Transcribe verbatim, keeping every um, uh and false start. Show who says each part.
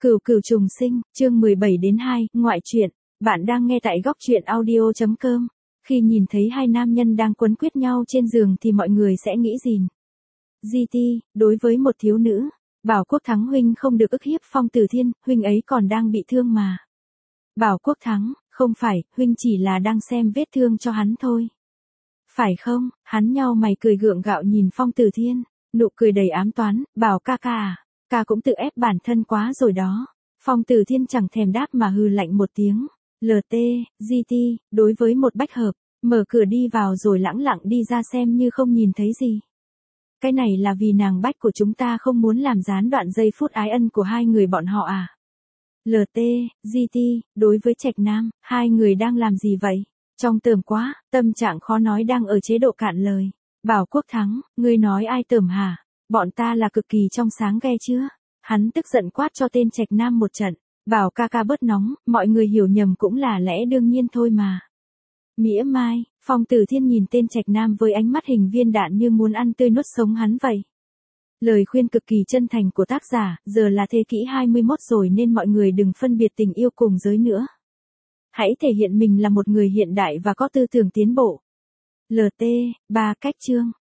Speaker 1: Cửu cửu trùng sinh, chương mười bảy đến hai, ngoại truyện. Bạn đang nghe tại góc truyện audio chấm com. Khi nhìn thấy hai nam nhân đang quấn quýt nhau trên giường thì mọi người sẽ nghĩ gì? giê tê, đối với một thiếu nữ, Bảo Quốc Thắng huynh không được ức hiếp Phong Tử Thiên, huynh ấy còn đang bị thương mà. Bảo Quốc Thắng, không phải, huynh chỉ là đang xem vết thương cho hắn thôi. Phải không? Hắn nhau mày cười gượng gạo nhìn Phong Tử Thiên, nụ cười đầy ám toán, bảo ca ca à, ca cũng tự ép bản thân quá rồi đó. Phong Tử Thiên chẳng thèm đáp mà hừ lạnh một tiếng. lờ tê, giê tê, đối với một bách hợp, mở cửa đi vào rồi lãng lặng đi ra xem như không nhìn thấy gì. Cái này là vì nàng bách của chúng ta không muốn làm gián đoạn giây phút ái ân của hai người bọn họ à? lờ tê, giê tê, đối với Trạch Nam, hai người đang làm gì vậy? Trong tởm quá, tâm trạng khó nói đang ở chế độ cạn lời. Bảo Quốc Thắng, ngươi nói ai tởm hả? Bọn ta là cực kỳ trong sáng ghe chưa? Hắn tức giận quát cho tên Trạch Nam một trận. Bảo ca ca bớt nóng, mọi người hiểu nhầm cũng là lẽ đương nhiên thôi mà. Mỉa mai, Phong Tử Thiên nhìn tên Trạch Nam với ánh mắt hình viên đạn như muốn ăn tươi nuốt sống hắn vậy. Lời khuyên cực kỳ chân thành của tác giả, giờ là thế kỷ hai mươi mốt rồi nên mọi người đừng phân biệt tình yêu cùng giới nữa. Hãy thể hiện mình là một người hiện đại và có tư tưởng tiến bộ. lờ tê, ba cách chương.